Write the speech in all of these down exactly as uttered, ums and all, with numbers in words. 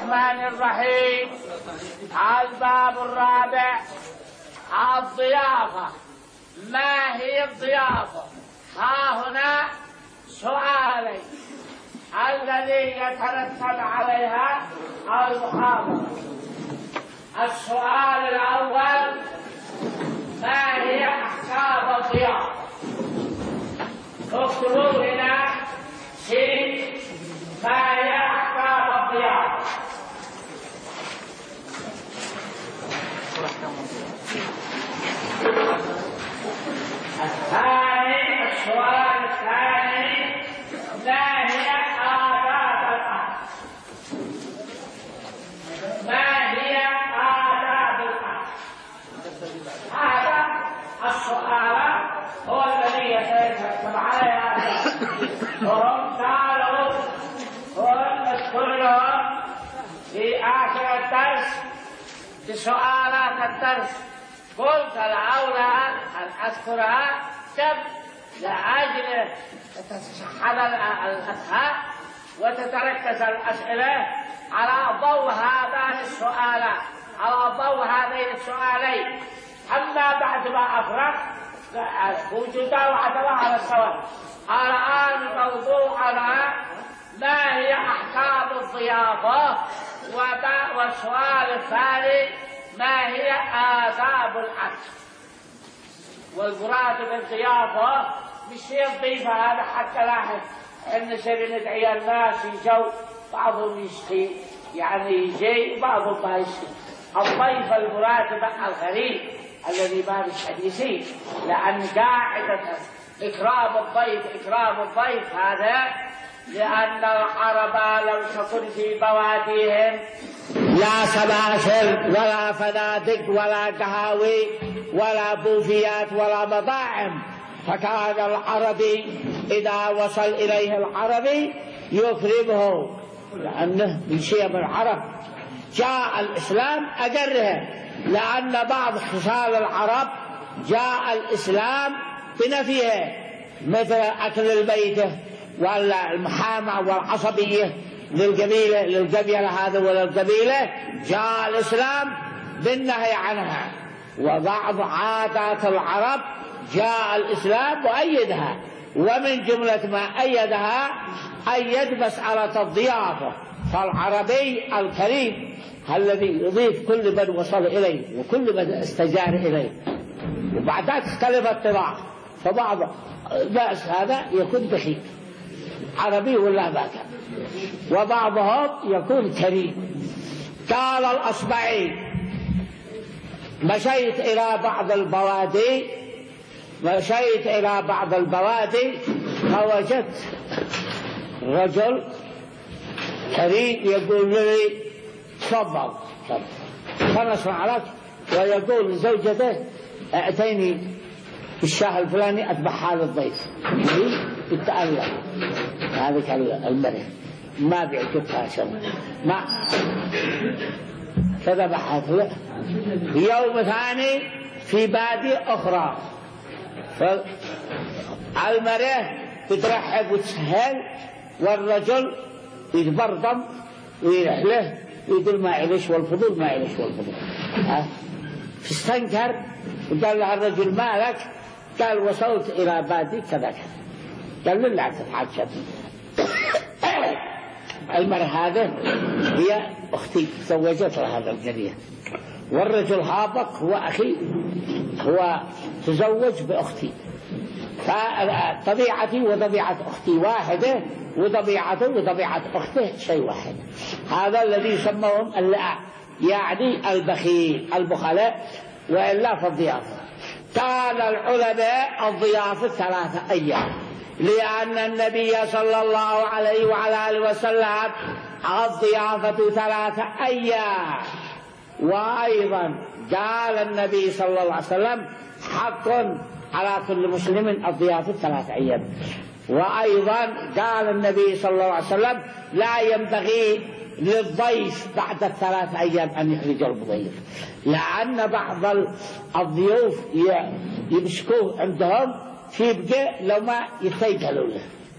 الرحمن الرحيم. الباب الرابع الضيافة. ما هي الضيافة؟ ها هنا سؤالين الذي يترتب عليها المحاضرة. السؤال الأول: ما هي أحكام الضيافة؟ اكتبوا هنا شيء ما هي أحكام الضيافة. الثاني السؤال الثاني: ما هي آداب الأهل؟ ما هي آداب الأهل؟ هذا السؤال هو الذي يترتب عليه. وهم قالوا وهم نذكرهم في آخر الدرس بسؤالات الدرس. قلت الأولى أن أذكرها كم لأجل تتشحن الأفهام وتتركز الأسئلة على ضوء هذان السؤالات، على ضوء هذين السؤالين. أما بعد ما أفرغ وجودا وعدما على السواء. الآن موضوعنا ما هي أحكام الضيافة، والسؤال الثاني ما هي آداب الأكل. والمراد بالضيافة مش هي الضيفة هذا حتى لاحظ إن شبه ندعي الناس يجوا بعضهم يشتي يعني يجي وبعضهم ما يشتي. الضيف المراد مع الغريب الذي ما بالحديثين، لأن قاعدة إكرام الضيف إكرام الضيف هذا لأن العرب لم تكن في بواديهم لا سلاسل ولا فنادق ولا قهاوي ولا بوفيات ولا مطاعم، فكان العربي إذا وصل إليه العربي يكرمه لأنه من شيم العرب. جاء الإسلام أجرها، لأن بعض خصال العرب جاء الإسلام بنفيها، مثل أكل الميتة والمحامة والعصبية للقبيلة للقبيلة هذا ولا القبيلة، جاء الإسلام بالنهي عنها. وبعض عادات العرب جاء الإسلام وأيدها، ومن جملة ما أيدها أيد مسألة الضيافة. فالعربي الكريم الذي يضيف كل من وصل إليه وكل من استجار إليه. وبعدها تختلف الطباع، فبعض الناس هذا يكون بخيل عربي ولا باكر، وبعضهم يكون كريم. قال الأصبعي: مشيت إلى بعض البوادي مشيت إلى بعض البوادي فوجدت رجل كريم يقول لي: تفضل فنصنع لك، ويقول لزوجته: ائتيني بالشاه الفلاني أذبحها للضيف. يتألق هذيك المرأة ما بيعجبها شيء، ما فذبحها له. يوم ثاني في بادية أخرى فالمرأة بترحب وتسهل، والرجل يتبرطم ويرحله ويقول ما عليش والفضول ما عليش والفضول. فاستنكر وقال له الرجل: مالك؟ قال: وصلت إلى بادي كذا. قال له: لا تتعجب، المرأة هذا هي أختي تزوجتها هذا الجرية، والرجل هابق هو أخي، هو تزوج بأختي، فطبيعتي وطبيعة أختي واحدة، وطبيعته وطبيعة أخته شيء واحد. هذا الذي يسمون اللعاء، يعني البخيل البخلاء، وإلا فالضيافة. قال العلماء: الضيافة ثلاثة أيام، لأن النبي صلى الله عليه وعلى آله وسلم الضيافة ثلاثة أيام. وأيضا قال النبي صلى الله عليه وسلم: حق على كل مسلم الضيافة ثلاثة أيام. وأيضا قال النبي صلى الله عليه وسلم: لا ينبغي للضيف بعد الثلاث أيام أن يخرج الضيف، لأن بعض الضيوف يمسكوه عندهم في بقى لو ما يتيقلوا له،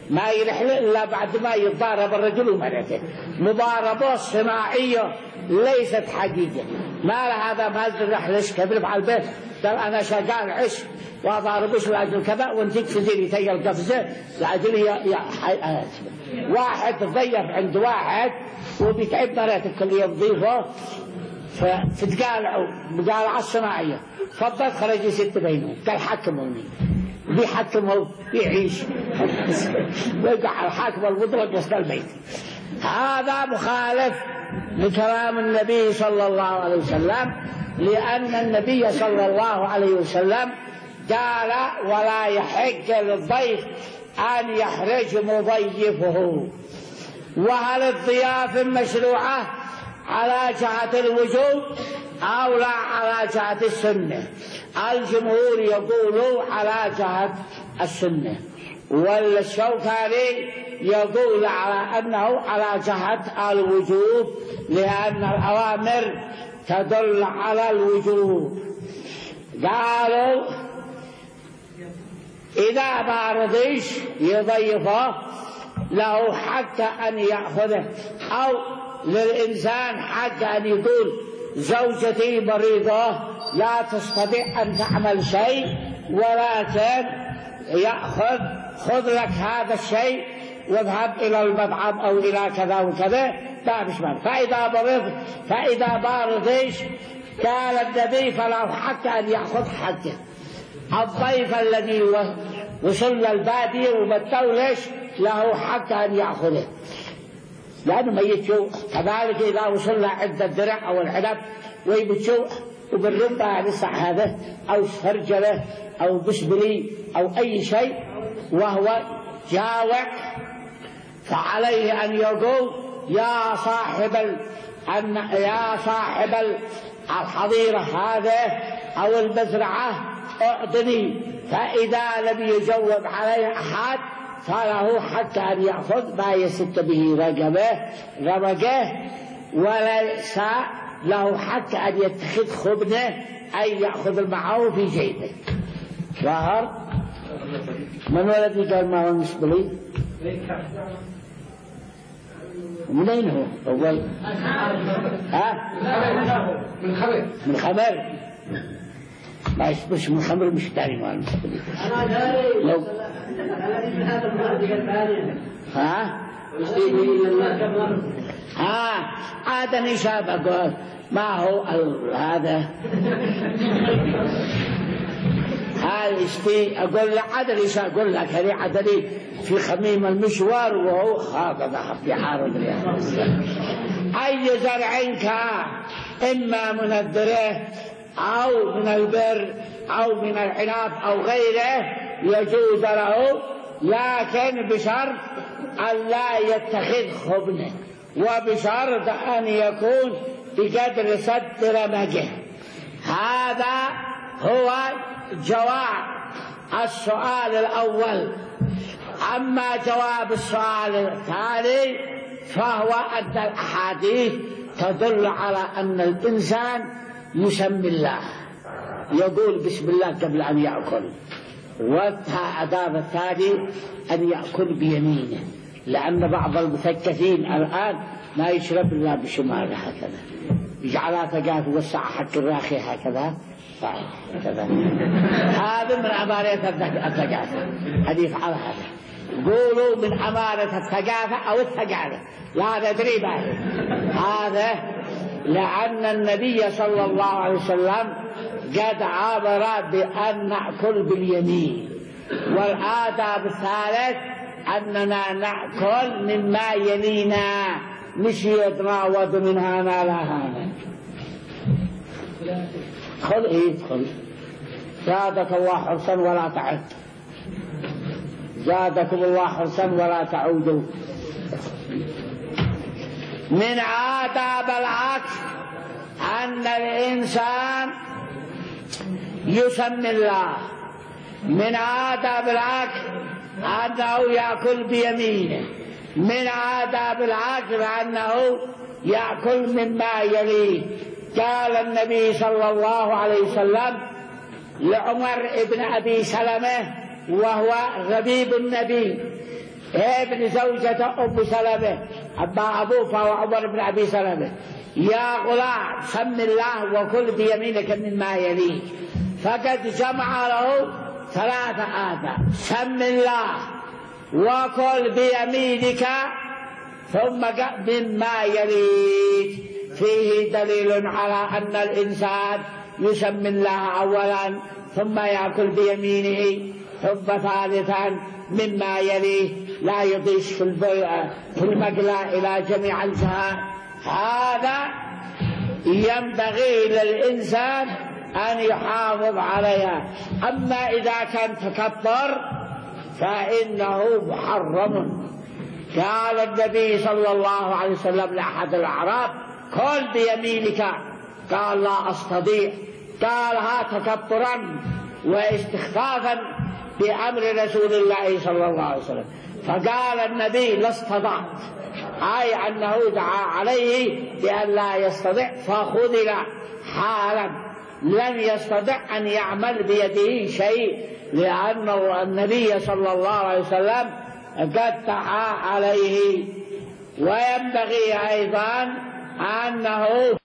ما يرحل إلا بعد ما يتضارب الرجل ومرته. مضاربة صناعية ليست حقيقة. ما هذا ما الرحلش كبر على البيت قال أنا شغال عش وأضاربش لأجل كذا وانتك تزيني تي القفزة لأجل يا يا واحد ضيف عند واحد وبيتعب مراتك كل يوم ضيفه فتقالعوا مقالعة الصناعية فضل خرج ست بينهم قال حكموني بيحكموا يعيش ويقع الحاكم المطلق يسكن البيت. هذا مخالف لكلام النبي صلى الله عليه وسلم لأن النبي صلى الله عليه وسلم قال ولا يحق للضيف أن يحرج مضيفه. وهل الضيافة مشروعة على جهة الوجوب أو لا على جهة السنة؟ الجمهور يقولوا على جهة السنة والشوكاني يقول على أنه على جهة الوجوب لأن الأوامر تدل على الوجوب. قالوا إذا ما رضيش يضيفه له حق أن يأخذه أو للإنسان حق أن يقول زوجتي مريضة لا تستطيع أن تعمل شيء ولكن يأخذ خذ لك هذا الشيء واذهب إلى المطعم أو إلى كذا وكذا لا مش معنى. فإذا مرض فإذا ما رضيش قال النبي فله حق أن يأخذ حقه. الضيف الذي وصل للبادية ومتولش له حق أن يأخذه لأنه ميت شوء. كذلك إذا وصل عند الدرع أو العنب ويبت شوء وبالربع لسع هذا أو سفرجله أو بسبلي أو أي شيء وهو جاوع فعليه أن يقول يا صاحب ال... أن يا صاحب الحظيرة هذا أو المزرعة أعطني. فإذا لم يجوب عليه أحد فله حتى أن يأخذ ما يسد به رقبه رمقه وليس له حتى أن يتخذ خبنه أي يأخذ معه في جيبه. ظهر من ولد قال ما هو المسبلي منين هو أول ها من خمر من خمر ما يشبش من خمر مش داري ما المسبلي لو ها ها هذا نشاب أقول ما هو هذا هاي اشتي أقول لك عدل إيش أقول لك هذي عدلي في خميم المشوار وهو هذا ذهب يحارب لي أي زرع كان إما من الذرة أو من البر أو من العناب أو غيره يجوز له لكن بشرط أن لا يتخذ خبنه وبشرط أن يكون بقدر سد رمقه. هذا هو جواب السؤال الأول. أما جواب السؤال الثاني فهو أن الأحاديث تدل على أن الإنسان يسمي الله يقول بسم الله قبل أن يأكل. والأداب الثاني أن يأكل بيمينه لأن بعض المثقفين الآن ما يشرب إلا بشماله هكذا يجعلها ثقافة وسع حق الراخي هكذا هكذا. هذا من أمارة الثقافة حديث على هذا قولوا من أمارة الثقافة أو الثقافة لا ندري بعد هذا لأن النبي صلى الله عليه وسلم قد عبر بأن نأكل باليمين. والآداب الثالث أننا نأكل مما يلينا مش يتراود من هنا لهنا. خذ إيه خذ زادك الله حرصا ولا تعد زادكم الله حرصا ولا تعودوا. من آداب العكس أن الإنسان يسمي الله. من آداب العكس أنه يأكل بيمينه. من آداب العكس أنه يأكل مما يليه. قال النبي صلى الله عليه وسلم لعمر بن أبي سلمة وهو غبيب النبي ابن زوجة أم سلمة أما أبوه فهو عمر بن أبي سلمة: يا غلام سم الله وكل بيمينك مما يليك. فقد جمع له ثلاثة آداب: سم الله وكل بيمينك ثم مما يليك. فيه دليل على أن الإنسان يسمي الله أولا ثم يأكل بيمينه ثم ثالثا مما يليه، لا يضيش في المقلى إلى جميع الجهات. هذا ينبغي للإنسان أن يحافظ عليها. أما إذا كان تكبر فإنه محرم. قال النبي صلى الله عليه وسلم لأحد الأعراب: كل بيمينك. قال: لا أستطيع. قالها تكبرا واستخفافا بأمر رسول الله صلى الله عليه وسلم. فقال النبي: لا استطعت، أي أنه دعا عليه بأن لا يستطيع، فخذل حالا لن يستطيع أن يعمل بيده شيء، لأن النبي صلى الله عليه وسلم قد دعا عليه. وينبغي أيضا أنه